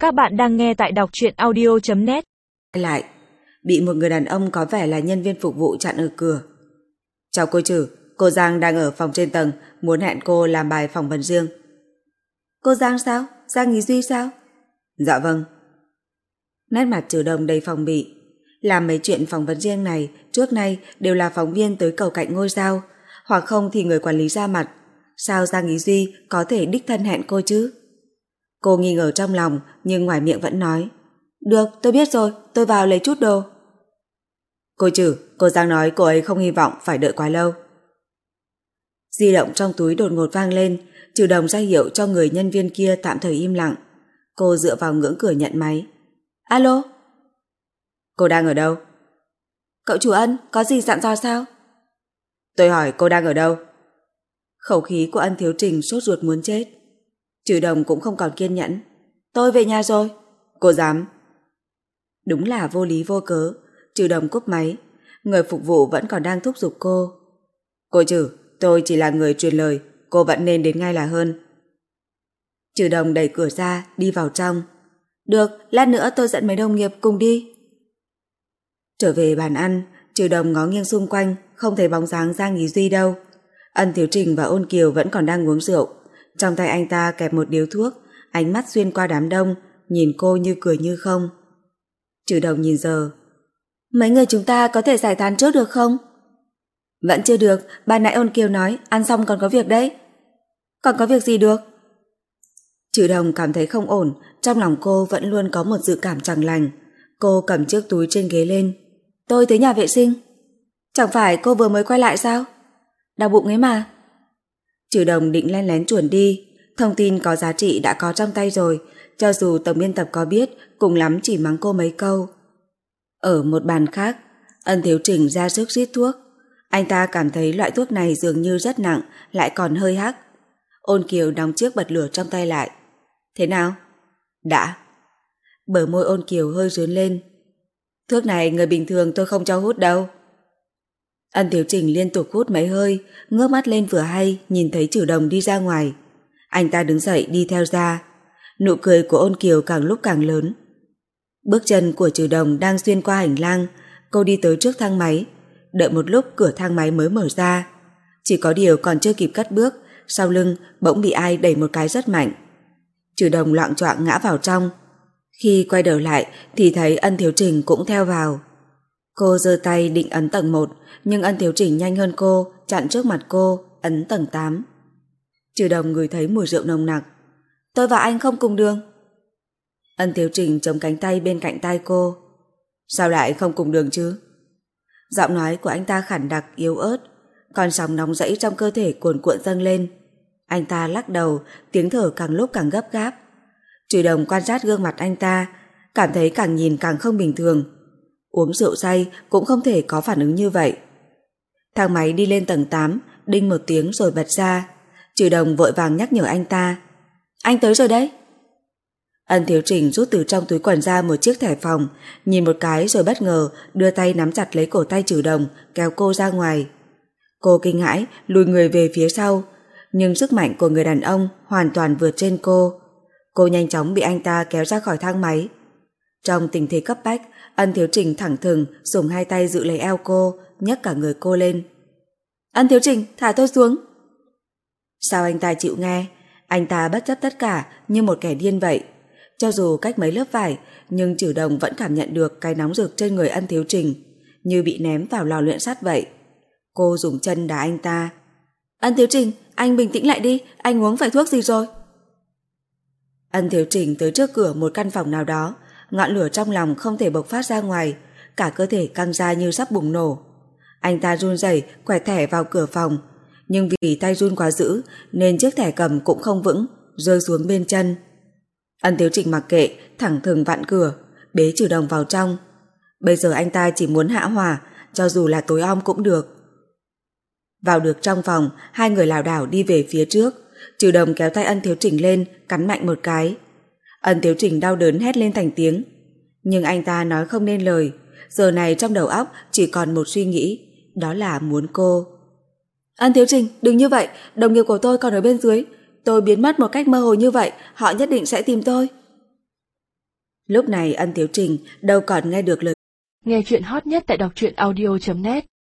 Các bạn đang nghe tại đọc truyện audio.net. Lại, bị một người đàn ông có vẻ là nhân viên phục vụ chặn ở cửa. Chào cô Trử, cô Giang đang ở phòng trên tầng, muốn hẹn cô làm bài phỏng vấn riêng. Cô Giang sao? Giang Ý Duy sao? Dạ vâng. Nét mặt Trử Đồng đầy phòng bị. Làm mấy chuyện phỏng vấn riêng này trước nay đều là phóng viên tới cầu cạnh ngôi sao, hoặc không thì người quản lý ra mặt. Sao Giang Ý Duy có thể đích thân hẹn cô chứ? Cô nghi ngờ trong lòng nhưng ngoài miệng vẫn nói: Được, tôi biết rồi, tôi vào lấy chút đồ. Cô Trử, cô Giang nói cô ấy không hy vọng phải đợi quá lâu. Di động trong túi đột ngột vang lên, Trử Đồng ra hiệu cho người nhân viên kia tạm thời im lặng. Cô dựa vào ngưỡng cửa nhận máy. Alo? Cô đang ở đâu? Cậu chủ Ân, có gì dặn dò sao? Tôi hỏi cô đang ở đâu? Khẩu khí của Ân Thiếu Trình sốt ruột muốn chết. Trử Đồng cũng không còn kiên nhẫn. Tôi về nhà rồi. Cô dám? Đúng là vô lý vô cớ. Trử Đồng cúp máy. Người phục vụ vẫn còn đang thúc giục cô. Cô Trử, tôi chỉ là người truyền lời, cô vẫn nên đến ngay là hơn. Trử Đồng đẩy cửa ra, đi vào trong. Được, lát nữa tôi dẫn mấy đồng nghiệp cùng đi. Trở về bàn ăn, Trử Đồng ngó nghiêng xung quanh, không thấy bóng dáng Giang Ý Duy đâu. Ân Thiếu Trình và Ôn Kiều vẫn còn đang uống rượu. Trong tay anh ta kẹp một điếu thuốc, ánh mắt xuyên qua đám đông, nhìn cô như cười như không. Trử Đồng nhìn giờ. Mấy người chúng ta có thể giải tán trước được không? Vẫn chưa được, ban nãy Ôn Kiều nói ăn xong còn có việc đấy. Còn có việc gì được? Trử Đồng cảm thấy không ổn, trong lòng cô vẫn luôn có một dự cảm chẳng lành. Cô cầm chiếc túi trên ghế lên. Tôi tới nhà vệ sinh. Chẳng phải cô vừa mới quay lại sao? Đau bụng ấy mà. Trử Đồng định len lén chuồn đi. Thông tin có giá trị đã có trong tay rồi, cho dù tổng biên tập có biết, cùng lắm chỉ mắng cô mấy câu. Ở một bàn khác, Ân Thiếu Trình ra sức rít thuốc. Anh ta cảm thấy loại thuốc này dường như rất nặng, lại còn hơi hắc. Ôn Kiều đóng chiếc bật lửa trong tay lại. Thế nào? Đã. Bờ môi Ôn Kiều hơi rướn lên. Thuốc này người bình thường tôi không cho hút đâu. Ân Thiếu Trình liên tục hút mấy hơi, ngước mắt lên vừa hay nhìn thấy Trử Đồng đi ra ngoài. Anh ta đứng dậy đi theo ra. Nụ cười của Ôn Kiều càng lúc càng lớn. Bước chân của Trử Đồng đang xuyên qua hành lang. Cô đi tới trước thang máy. Đợi một lúc cửa thang máy mới mở ra. Chỉ có điều còn chưa kịp cất bước, sau lưng bỗng bị ai đẩy một cái rất mạnh. Trử Đồng loạng choạng ngã vào trong. Khi quay đầu lại thì thấy Ân Thiếu Trình cũng theo vào. Cô giơ tay định ấn tầng 1, nhưng Ân Thiếu Trình nhanh hơn cô, chặn trước mặt cô, ấn tầng 8. Trử Đồng ngửi thấy mùi rượu nồng nặc. Tôi và anh không cùng đường. Ân Thiếu Trình chống cánh tay bên cạnh tai cô. Sao lại không cùng đường chứ? Giọng nói của anh ta khản đặc yếu ớt, con sóng nóng rẫy trong cơ thể cuồn cuộn dâng lên. Anh ta lắc đầu, tiếng thở càng lúc càng gấp gáp. Trử Đồng quan sát gương mặt anh ta, cảm thấy càng nhìn càng không bình thường. Uống rượu say cũng không thể có phản ứng như vậy. Thang máy đi lên tầng 8, đinh một tiếng rồi bật ra. Trử Đồng vội vàng nhắc nhở anh ta. Anh tới rồi đấy. Ân Thiếu Trình rút từ trong túi quần ra một chiếc thẻ phòng, nhìn một cái rồi bất ngờ đưa tay nắm chặt lấy cổ tay Trử Đồng, kéo cô ra ngoài. Cô kinh hãi lùi người về phía sau, nhưng sức mạnh của người đàn ông hoàn toàn vượt trên cô. Cô nhanh chóng bị anh ta kéo ra khỏi thang máy. Trong tình thế cấp bách, Ân Thiếu Trình thẳng thừng dùng hai tay giữ lấy eo cô, nhấc cả người cô lên. Ân Thiếu Trình, thả tôi xuống. Sao anh ta chịu nghe? Anh ta bất chấp tất cả như một kẻ điên vậy. Cho dù cách mấy lớp vải, nhưng Trử Đồng vẫn cảm nhận được cái nóng rực trên người Ân Thiếu Trình, như bị ném vào lò luyện sắt vậy. Cô dùng chân đá anh ta. Ân Thiếu Trình, anh bình tĩnh lại đi, anh uống phải thuốc gì rồi? Ân Thiếu Trình tới trước cửa một căn phòng nào đó, ngọn lửa trong lòng không thể bộc phát ra ngoài, cả cơ thể căng ra như sắp bùng nổ. Anh ta run rẩy quẹt thẻ vào cửa phòng, nhưng vì tay run quá dữ nên chiếc thẻ cầm cũng không vững, rơi xuống bên chân. Ân Thiếu Trình mặc kệ, thẳng thừng vặn cửa, bế Trử Đồng vào trong. Bây giờ anh ta chỉ muốn hạ hỏa, cho dù là tối om cũng được. Vào được trong phòng, hai người lảo đảo đi về phía trước. Trử Đồng kéo tay Ân Thiếu Trình lên, cắn mạnh một cái. Ân Thiếu Trình đau đớn hét lên thành tiếng. Nhưng anh ta nói không nên lời. Giờ này trong đầu óc chỉ còn một suy nghĩ, đó là muốn cô. Ân Thiếu Trình, đừng như vậy, đồng nghiệp của tôi còn ở bên dưới. Tôi biến mất một cách mơ hồ như vậy, họ nhất định sẽ tìm tôi. Lúc này Ân Thiếu Trình đâu còn nghe được lời. Nghe chuyện hot nhất tại đọc truyện audio.net